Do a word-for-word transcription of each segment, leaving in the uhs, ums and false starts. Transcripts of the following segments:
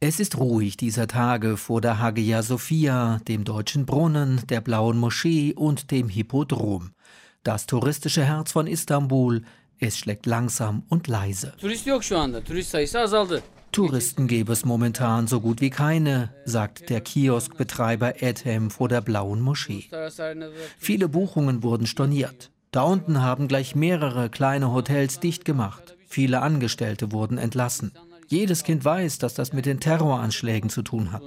Es ist ruhig dieser Tage vor der Hagia Sophia, dem Deutschen Brunnen, der Blauen Moschee und dem Hippodrom. Das touristische Herz von Istanbul, es schlägt langsam und leise. Touristen gäbe es momentan so gut wie keine, sagt der Kioskbetreiber Edhem vor der Blauen Moschee. Viele Buchungen wurden storniert. Da unten haben gleich mehrere kleine Hotels dicht gemacht. Viele Angestellte wurden entlassen. Jedes Kind weiß, dass das mit den Terroranschlägen zu tun hat.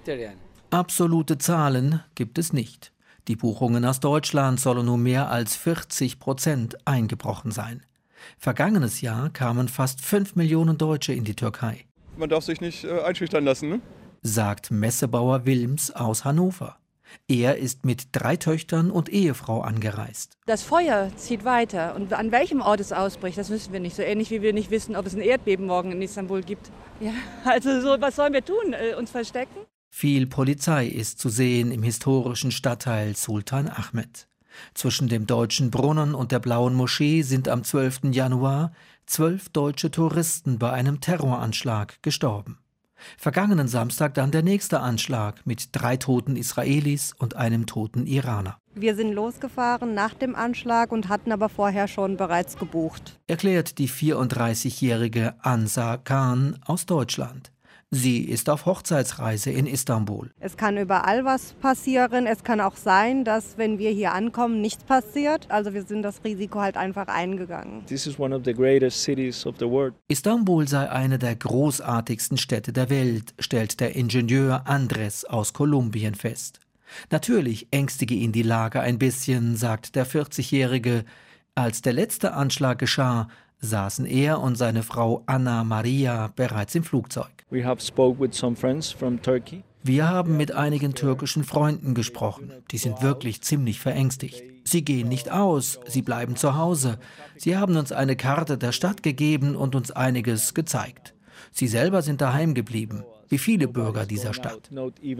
Absolute Zahlen gibt es nicht. Die Buchungen aus Deutschland sollen um mehr als vierzig Prozent eingebrochen sein. Vergangenes Jahr kamen fast fünf Millionen Deutsche in die Türkei. Man darf sich nicht äh, einschüchtern lassen, ne? Sagt Messebauer Wilms aus Hannover. Er ist mit drei Töchtern und Ehefrau angereist. Das Feuer zieht weiter und an welchem Ort es ausbricht, das wissen wir nicht. So ähnlich wie wir nicht wissen, ob es ein Erdbeben morgen in Istanbul gibt. Ja, also so, was sollen wir tun? Äh, uns verstecken? Viel Polizei ist zu sehen im historischen Stadtteil Sultan Ahmet. Zwischen dem Deutschen Brunnen und der Blauen Moschee sind am zwölften Januar zwölf deutsche Touristen bei einem Terroranschlag gestorben. Vergangenen Samstag dann der nächste Anschlag mit drei toten Israelis und einem toten Iraner. Wir sind losgefahren nach dem Anschlag und hatten aber vorher schon bereits gebucht. Erklärt die vierunddreißigjährige Ansa Khan aus Deutschland. Sie ist auf Hochzeitsreise in Istanbul. Es kann überall was passieren. Es kann auch sein, dass, wenn wir hier ankommen, nichts passiert. Also wir sind das Risiko halt einfach eingegangen. This is one of the greatest cities of the world. Istanbul sei eine der großartigsten Städte der Welt, stellt der Ingenieur Andres aus Kolumbien fest. Natürlich ängstige ihn die Lage ein bisschen, sagt der vierzigjährige. Als der letzte Anschlag geschah, saßen er und seine Frau Anna Maria bereits im Flugzeug. We have spoke with some friends from Turkey. Wir haben mit einigen türkischen Freunden gesprochen. Die sind wirklich ziemlich verängstigt. Sie gehen nicht aus, sie bleiben zu Hause. Sie haben uns eine Karte der Stadt gegeben und uns einiges gezeigt. Sie selber sind daheim geblieben, wie viele Bürger dieser Stadt.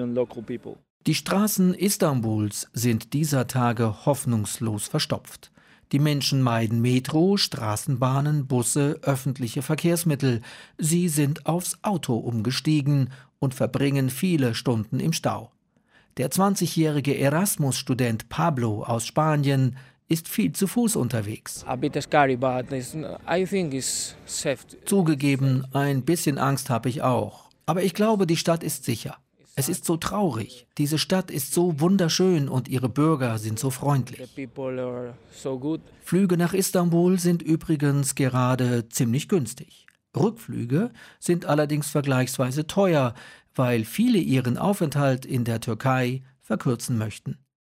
Die Straßen Istanbuls sind dieser Tage hoffnungslos verstopft. Die Menschen meiden Metro, Straßenbahnen, Busse, öffentliche Verkehrsmittel. Sie sind aufs Auto umgestiegen und verbringen viele Stunden im Stau. Der zwanzigjährige Erasmus-Student Pablo aus Spanien ist viel zu Fuß unterwegs. Zugegeben, ein bisschen Angst habe ich auch. Aber ich glaube, die Stadt ist sicher. Es ist so traurig. Diese Stadt ist so wunderschön und ihre Bürger sind so freundlich. Flüge nach Istanbul sind übrigens gerade ziemlich günstig. Rückflüge sind allerdings vergleichsweise teuer, weil viele ihren Aufenthalt in der Türkei verkürzen möchten.